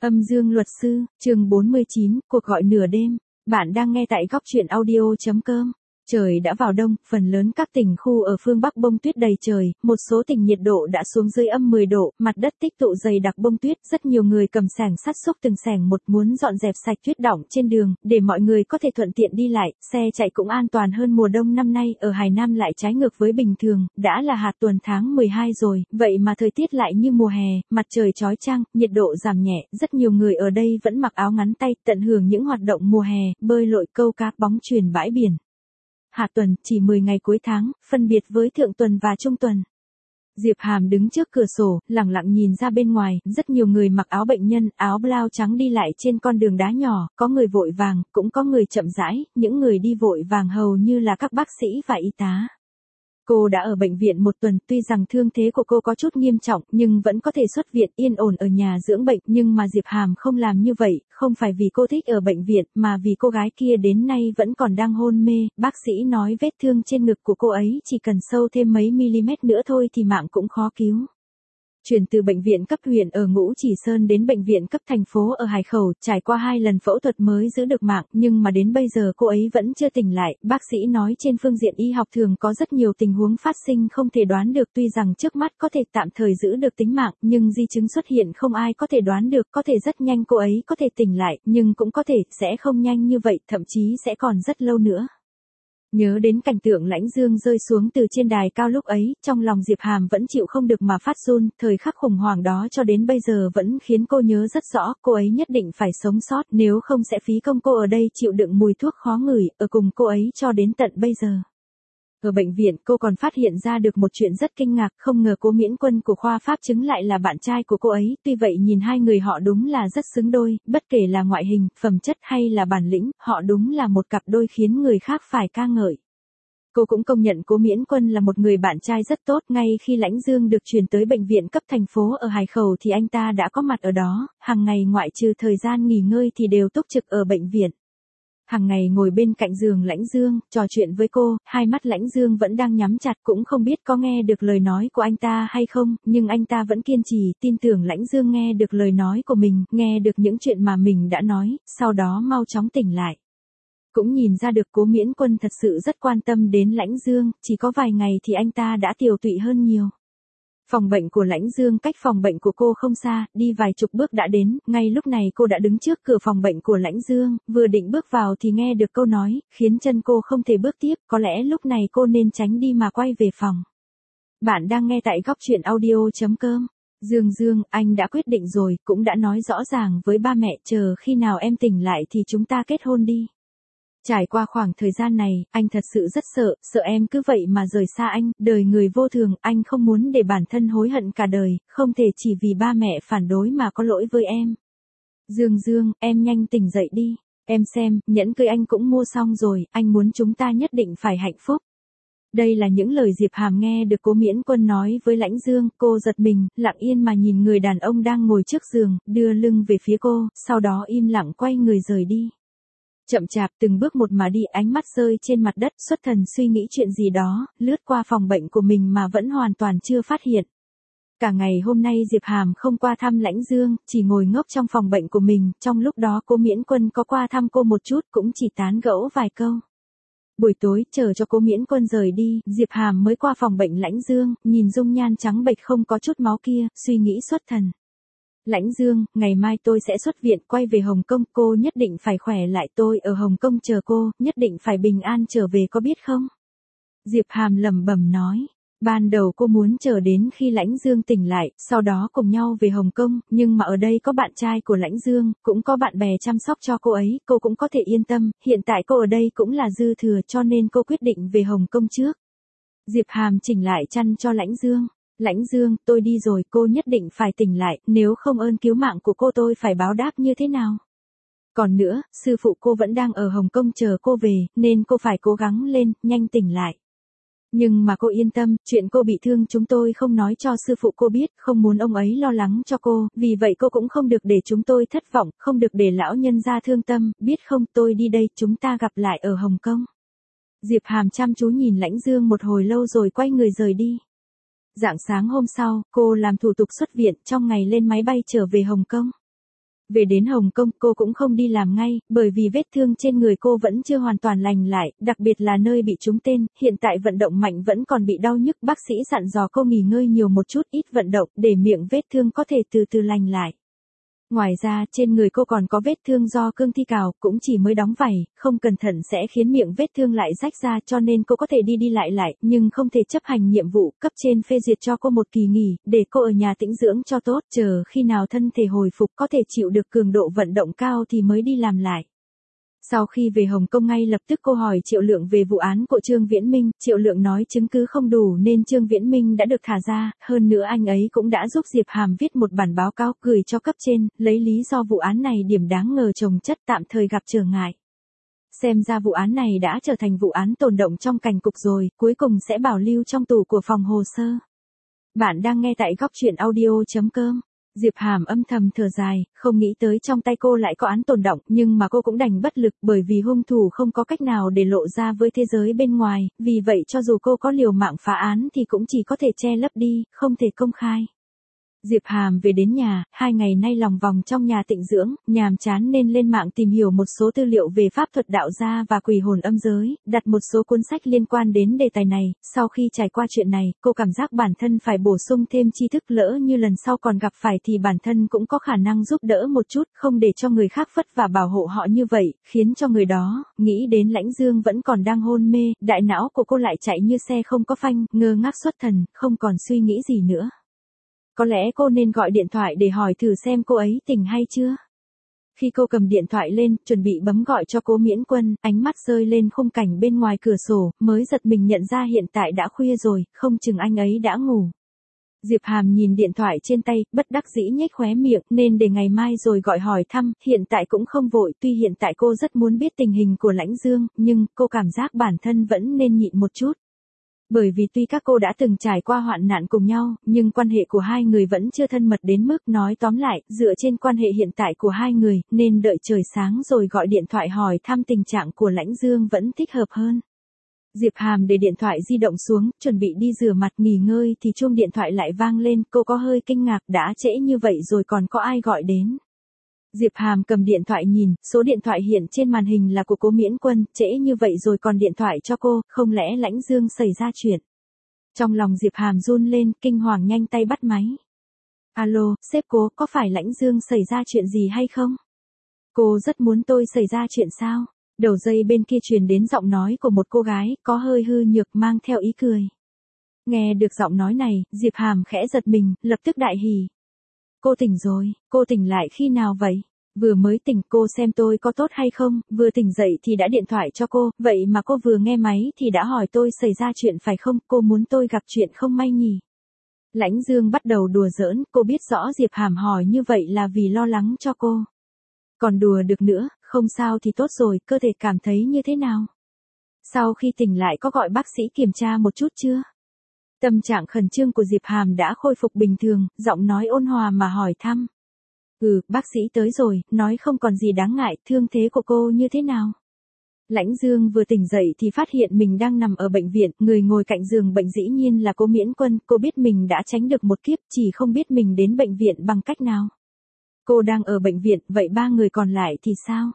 Âm dương luật sư, chương 49, cuộc gọi nửa đêm. Bạn đang nghe tại góc truyện audio.com. Trời đã vào đông, phần lớn các tỉnh khu ở phương Bắc bông tuyết đầy trời, một số tỉnh nhiệt độ đã xuống dưới âm 10 độ, mặt đất tích tụ dày đặc bông tuyết, rất nhiều người cầm xẻng sắt xúc từng xẻng một muốn dọn dẹp sạch tuyết đọng trên đường, để mọi người có thể thuận tiện đi lại, xe chạy cũng an toàn hơn. Mùa đông năm nay ở Hải Nam lại trái ngược với bình thường, đã là hạ tuần tháng 12 rồi, vậy mà thời tiết lại như mùa hè, mặt trời chói chang, nhiệt độ giảm nhẹ, rất nhiều người ở đây vẫn mặc áo ngắn tay, tận hưởng những hoạt động mùa hè, bơi lội, câu cá, bóng chuyền bãi biển. Hạ tuần, chỉ 10 ngày cuối tháng, phân biệt với thượng tuần và trung tuần. Diệp Hàm đứng trước cửa sổ, lặng lặng nhìn ra bên ngoài, rất nhiều người mặc áo bệnh nhân, áo blau trắng đi lại trên con đường đá nhỏ, có người vội vàng, cũng có người chậm rãi, những người đi vội vàng hầu như là các bác sĩ và y tá. Cô đã ở bệnh viện một tuần, tuy rằng thương thế của cô có chút nghiêm trọng, nhưng vẫn có thể xuất viện yên ổn ở nhà dưỡng bệnh, nhưng mà Diệp Hàm không làm như vậy, không phải vì cô thích ở bệnh viện, mà vì cô gái kia đến nay vẫn còn đang hôn mê, bác sĩ nói vết thương trên ngực của cô ấy chỉ cần sâu thêm mấy mm nữa thôi thì mạng cũng khó cứu. Chuyển từ bệnh viện cấp huyện ở Ngũ Chỉ Sơn đến bệnh viện cấp thành phố ở Hải Khẩu, trải qua 2 lần phẫu thuật mới giữ được mạng, nhưng mà đến bây giờ cô ấy vẫn chưa tỉnh lại. Bác sĩ nói trên phương diện y học thường có rất nhiều tình huống phát sinh không thể đoán được, tuy rằng trước mắt có thể tạm thời giữ được tính mạng, nhưng di chứng xuất hiện không ai có thể đoán được, có thể rất nhanh cô ấy có thể tỉnh lại, nhưng cũng có thể sẽ không nhanh như vậy, thậm chí sẽ còn rất lâu nữa. Nhớ đến cảnh tượng Lãnh Dương rơi xuống từ trên đài cao lúc ấy, trong lòng Diệp Hàm vẫn chịu không được mà phát run, thời khắc khủng hoảng đó cho đến bây giờ vẫn khiến cô nhớ rất rõ, cô ấy nhất định phải sống sót, nếu không sẽ phí công cô ở đây chịu đựng mùi thuốc khó ngửi, ở cùng cô ấy cho đến tận bây giờ. Ở bệnh viện, cô còn phát hiện ra được một chuyện rất kinh ngạc, không ngờ Cố Miễn Quân của khoa pháp chứng lại là bạn trai của cô ấy, tuy vậy nhìn hai người họ đúng là rất xứng đôi, bất kể là ngoại hình, phẩm chất hay là bản lĩnh, họ đúng là một cặp đôi khiến người khác phải ca ngợi. Cô cũng công nhận Cố Miễn Quân là một người bạn trai rất tốt, ngay khi Lãnh Dương được chuyển tới bệnh viện cấp thành phố ở Hải Khẩu thì anh ta đã có mặt ở đó, hàng ngày ngoại trừ thời gian nghỉ ngơi thì đều túc trực ở bệnh viện. Hàng ngày ngồi bên cạnh giường Lãnh Dương, trò chuyện với cô, hai mắt Lãnh Dương vẫn đang nhắm chặt, cũng không biết có nghe được lời nói của anh ta hay không, nhưng anh ta vẫn kiên trì, tin tưởng Lãnh Dương nghe được lời nói của mình, nghe được những chuyện mà mình đã nói, sau đó mau chóng tỉnh lại. Cũng nhìn ra được Cố Miễn Quân thật sự rất quan tâm đến Lãnh Dương, chỉ có vài ngày thì anh ta đã tiều tụy hơn nhiều. Phòng bệnh của Lãnh Dương cách phòng bệnh của cô không xa, đi vài chục bước đã đến, ngay lúc này cô đã đứng trước cửa phòng bệnh của Lãnh Dương, vừa định bước vào thì nghe được câu nói, khiến chân cô không thể bước tiếp, có lẽ lúc này cô nên tránh đi mà quay về phòng. Bạn đang nghe tại góc truyện audio.com. Dương, anh đã quyết định rồi, cũng đã nói rõ ràng với ba mẹ, chờ khi nào em tỉnh lại thì chúng ta kết hôn đi. Trải qua khoảng thời gian này, anh thật sự rất sợ em cứ vậy mà rời xa anh, đời người vô thường, anh không muốn để bản thân hối hận cả đời, không thể chỉ vì ba mẹ phản đối mà có lỗi với em. Dương, em nhanh tỉnh dậy đi, em xem, nhẫn cưới anh cũng mua xong rồi, anh muốn chúng ta nhất định phải hạnh phúc. Đây là những lời Diệp Hàm nghe được Cố Miễn Quân nói với Lãnh Dương, cô giật mình, lặng yên mà nhìn người đàn ông đang ngồi trước giường, đưa lưng về phía cô, sau đó im lặng quay người rời đi. Chậm chạp từng bước một mà đi, ánh mắt rơi trên mặt đất, xuất thần suy nghĩ chuyện gì đó, lướt qua phòng bệnh của mình mà vẫn hoàn toàn chưa phát hiện. Cả ngày hôm nay Diệp Hàm không qua thăm Lãnh Dương, chỉ ngồi ngốc trong phòng bệnh của mình, trong lúc đó Cố Miễn Quân có qua thăm cô một chút, cũng chỉ tán gẫu vài câu. Buổi tối, chờ cho Cố Miễn Quân rời đi, Diệp Hàm mới qua phòng bệnh Lãnh Dương, nhìn dung nhan trắng bệch không có chút máu kia, suy nghĩ xuất thần. Lãnh Dương, ngày mai tôi sẽ xuất viện quay về Hồng Kông, cô nhất định phải khỏe lại, tôi ở Hồng Kông chờ cô, nhất định phải bình an trở về, có biết không? Diệp Hàm lẩm bẩm nói. Ban đầu cô muốn chờ đến khi Lãnh Dương tỉnh lại, sau đó cùng nhau về Hồng Kông, nhưng mà ở đây có bạn trai của Lãnh Dương, cũng có bạn bè chăm sóc cho cô ấy, cô cũng có thể yên tâm, hiện tại cô ở đây cũng là dư thừa cho nên cô quyết định về Hồng Kông trước. Diệp Hàm chỉnh lại chăn cho Lãnh Dương. Lãnh Dương, tôi đi rồi, cô nhất định phải tỉnh lại, nếu không ơn cứu mạng của cô tôi phải báo đáp như thế nào? Còn nữa, sư phụ cô vẫn đang ở Hồng Kông chờ cô về, nên cô phải cố gắng lên, nhanh tỉnh lại. Nhưng mà cô yên tâm, chuyện cô bị thương chúng tôi không nói cho sư phụ cô biết, không muốn ông ấy lo lắng cho cô, vì vậy cô cũng không được để chúng tôi thất vọng, không được để lão nhân gia thương tâm, biết không, tôi đi đây, chúng ta gặp lại ở Hồng Kông. Diệp Hàm chăm chú nhìn Lãnh Dương một hồi lâu rồi quay người rời đi. Rạng sáng hôm sau, cô làm thủ tục xuất viện, trong ngày lên máy bay trở về Hồng Kông. Về đến Hồng Kông cô cũng không đi làm ngay, bởi vì vết thương trên người cô vẫn chưa hoàn toàn lành lại, đặc biệt là nơi bị trúng tên, hiện tại vận động mạnh vẫn còn bị đau nhức. Bác sĩ dặn dò cô nghỉ ngơi nhiều một chút, ít vận động, để miệng vết thương có thể từ từ lành lại. Ngoài ra, trên người cô còn có vết thương do cương thi cào, cũng chỉ mới đóng vảy, không cẩn thận sẽ khiến miệng vết thương lại rách ra, cho nên cô có thể đi đi lại, nhưng không thể chấp hành nhiệm vụ. Cấp trên phê duyệt cho cô một kỳ nghỉ, để cô ở nhà tĩnh dưỡng cho tốt, chờ khi nào thân thể hồi phục có thể chịu được cường độ vận động cao thì mới đi làm lại. Sau khi về Hồng Kông ngay lập tức cô hỏi Triệu Lượng về vụ án của Trương Viễn Minh, Triệu Lượng nói chứng cứ không đủ nên Trương Viễn Minh đã được thả ra, hơn nữa anh ấy cũng đã giúp Diệp Hàm viết một bản báo cáo gửi cho cấp trên, lấy lý do vụ án này điểm đáng ngờ chồng chất tạm thời gặp trở ngại. Xem ra vụ án này đã trở thành vụ án tồn động trong cảnh cục rồi, cuối cùng sẽ bảo lưu trong tủ của phòng hồ sơ. Bạn đang nghe tại góc truyện audio.com. Diệp Hàm âm thầm thở dài, không nghĩ tới trong tay cô lại có án tồn động, nhưng mà cô cũng đành bất lực bởi vì hung thủ không có cách nào để lộ ra với thế giới bên ngoài, vì vậy cho dù cô có liều mạng phá án thì cũng chỉ có thể che lấp đi, không thể công khai. Diệp Hàm về đến nhà, 2 ngày nay lòng vòng trong nhà tịnh dưỡng, nhàm chán nên lên mạng tìm hiểu một số tư liệu về pháp thuật đạo gia và quỷ hồn âm giới, đặt một số cuốn sách liên quan đến đề tài này. Sau khi trải qua chuyện này, cô cảm giác bản thân phải bổ sung thêm tri thức, lỡ như lần sau còn gặp phải thì bản thân cũng có khả năng giúp đỡ một chút, không để cho người khác vất vả bảo hộ họ như vậy, khiến cho người đó nghĩ đến Lãnh Dương vẫn còn đang hôn mê, đại não của cô lại chạy như xe không có phanh, ngơ ngác xuất thần, không còn suy nghĩ gì nữa. Có lẽ cô nên gọi điện thoại để hỏi thử xem cô ấy tỉnh hay chưa. Khi cô cầm điện thoại lên, chuẩn bị bấm gọi cho Cố Miễn Quân, ánh mắt rơi lên khung cảnh bên ngoài cửa sổ, mới giật mình nhận ra hiện tại đã khuya rồi, không chừng anh ấy đã ngủ. Diệp Hàm nhìn điện thoại trên tay, bất đắc dĩ nhếch khóe miệng, nên để ngày mai rồi gọi hỏi thăm, hiện tại cũng không vội, tuy hiện tại cô rất muốn biết tình hình của Lãnh Dương, nhưng cô cảm giác bản thân vẫn nên nhịn một chút. Bởi vì tuy các cô đã từng trải qua hoạn nạn cùng nhau, nhưng quan hệ của hai người vẫn chưa thân mật đến mức, nói tóm lại, dựa trên quan hệ hiện tại của hai người, nên đợi trời sáng rồi gọi điện thoại hỏi thăm tình trạng của Lãnh Dương vẫn thích hợp hơn. Diệp Hàm để điện thoại di động xuống, chuẩn bị đi rửa mặt nghỉ ngơi thì chuông điện thoại lại vang lên, cô có hơi kinh ngạc, đã trễ như vậy rồi còn có ai gọi đến. Diệp Hàm cầm điện thoại nhìn, số điện thoại hiện trên màn hình là của Cố Miễn Quân, trễ như vậy rồi còn điện thoại cho cô, không lẽ Lãnh Dương xảy ra chuyện. Trong lòng Diệp Hàm run lên, kinh hoàng nhanh tay bắt máy. Alo, sếp Cố, có phải Lãnh Dương xảy ra chuyện gì hay không? Cô rất muốn tôi xảy ra chuyện sao? Đầu dây bên kia truyền đến giọng nói của một cô gái, có hơi hư nhược mang theo ý cười. Nghe được giọng nói này, Diệp Hàm khẽ giật mình, lập tức đại hỉ. Cô tỉnh rồi, cô tỉnh lại khi nào vậy? Vừa mới tỉnh, cô xem tôi có tốt hay không, vừa tỉnh dậy thì đã điện thoại cho cô, vậy mà cô vừa nghe máy thì đã hỏi tôi xảy ra chuyện phải không, cô muốn tôi gặp chuyện không may nhỉ? Lãnh Dương bắt đầu đùa giỡn, cô biết rõ Diệp Hàm hỏi như vậy là vì lo lắng cho cô. Còn đùa được nữa, không sao thì tốt rồi, cơ thể cảm thấy như thế nào? Sau khi tỉnh lại có gọi bác sĩ kiểm tra một chút chưa? Tâm trạng khẩn trương của Diệp Hàm đã khôi phục bình thường, giọng nói ôn hòa mà hỏi thăm. Bác sĩ tới rồi, nói không còn gì đáng ngại, thương thế của cô như thế nào? Lãnh Dương vừa tỉnh dậy thì phát hiện mình đang nằm ở bệnh viện, người ngồi cạnh giường bệnh dĩ nhiên là Cố Miễn Quân, cô biết mình đã tránh được một kiếp, chỉ không biết mình đến bệnh viện bằng cách nào. Cô đang ở bệnh viện, vậy 3 người còn lại thì sao?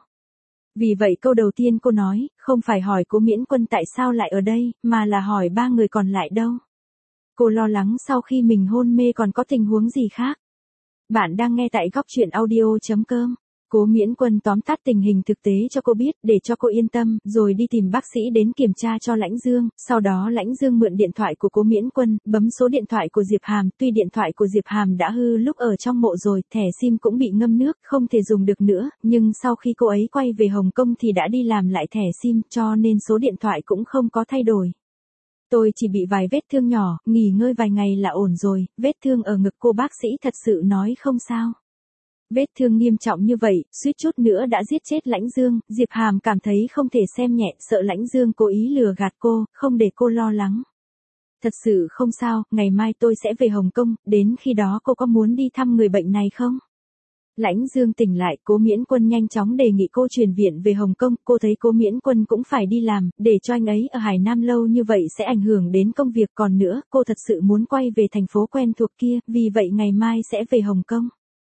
Vì vậy câu đầu tiên cô nói, không phải hỏi Cố Miễn Quân tại sao lại ở đây, mà là hỏi 3 người còn lại đâu. Cô lo lắng sau khi mình hôn mê còn có tình huống gì khác. Bạn đang nghe tại góc truyện audio.com. Cố Miễn Quân tóm tắt tình hình thực tế cho cô biết, để cho cô yên tâm, rồi đi tìm bác sĩ đến kiểm tra cho Lãnh Dương, sau đó Lãnh Dương mượn điện thoại của Cố Miễn Quân, bấm số điện thoại của Diệp Hàm, tuy điện thoại của Diệp Hàm đã hư lúc ở trong mộ rồi, thẻ SIM cũng bị ngâm nước, không thể dùng được nữa, nhưng sau khi cô ấy quay về Hồng Kông thì đã đi làm lại thẻ SIM, cho nên số điện thoại cũng không có thay đổi. Tôi chỉ bị vài vết thương nhỏ, nghỉ ngơi vài ngày là ổn rồi, vết thương ở ngực cô bác sĩ thật sự nói không sao. Vết thương nghiêm trọng như vậy, suýt chút nữa đã giết chết Lãnh Dương, Diệp Hàm cảm thấy không thể xem nhẹ, sợ Lãnh Dương cố ý lừa gạt cô, không để cô lo lắng. Thật sự không sao, ngày mai tôi sẽ về Hồng Kông, đến khi đó cô có muốn đi thăm người bệnh này không? Lãnh Dương tỉnh lại, Cố Miễn Quân nhanh chóng đề nghị cô chuyển viện về Hồng Kông, cô thấy Cố Miễn Quân cũng phải đi làm, để cho anh ấy ở Hải Nam lâu như vậy sẽ ảnh hưởng đến công việc, còn nữa, cô thật sự muốn quay về thành phố quen thuộc kia, vì vậy ngày mai sẽ về Hồng Kông.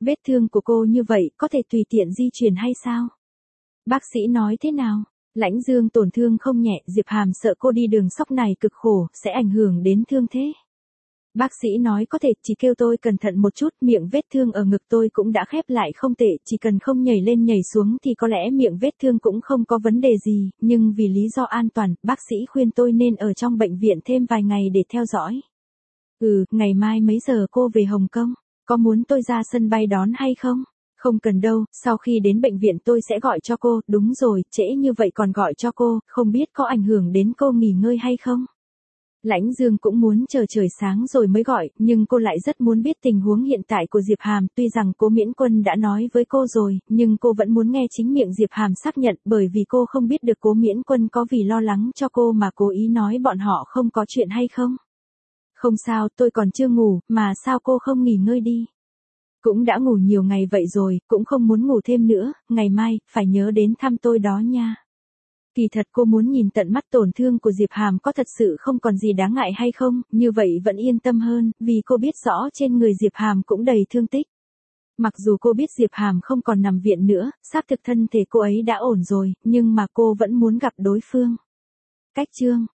Vết thương của cô như vậy có thể tùy tiện di chuyển hay sao? Bác sĩ nói thế nào? Lãnh Dương tổn thương không nhẹ, Diệp Hàm sợ cô đi đường sóc này cực khổ, sẽ ảnh hưởng đến thương thế. Bác sĩ nói có thể, chỉ kêu tôi cẩn thận một chút, miệng vết thương ở ngực tôi cũng đã khép lại không tệ, chỉ cần không nhảy lên nhảy xuống thì có lẽ miệng vết thương cũng không có vấn đề gì, nhưng vì lý do an toàn, bác sĩ khuyên tôi nên ở trong bệnh viện thêm vài ngày để theo dõi. Ngày mai mấy giờ cô về Hồng Kông? Có muốn tôi ra sân bay đón hay không? Không cần đâu, sau khi đến bệnh viện tôi sẽ gọi cho cô, đúng rồi, trễ như vậy còn gọi cho cô, không biết có ảnh hưởng đến cô nghỉ ngơi hay không? Lãnh Dương cũng muốn chờ trời sáng rồi mới gọi, nhưng cô lại rất muốn biết tình huống hiện tại của Diệp Hàm, tuy rằng Cố Miễn Quân đã nói với cô rồi, nhưng cô vẫn muốn nghe chính miệng Diệp Hàm xác nhận, bởi vì cô không biết được Cố Miễn Quân có vì lo lắng cho cô mà cố ý nói bọn họ không có chuyện hay không. Không sao, tôi còn chưa ngủ, mà sao cô không nghỉ ngơi đi? Cũng đã ngủ nhiều ngày vậy rồi, cũng không muốn ngủ thêm nữa, ngày mai, phải nhớ đến thăm tôi đó nha. Kỳ thật cô muốn nhìn tận mắt tổn thương của Diệp Hàm có thật sự không còn gì đáng ngại hay không, như vậy vẫn yên tâm hơn, vì cô biết rõ trên người Diệp Hàm cũng đầy thương tích. Mặc dù cô biết Diệp Hàm không còn nằm viện nữa, xác thực thân thể cô ấy đã ổn rồi, nhưng mà cô vẫn muốn gặp đối phương. Cách chương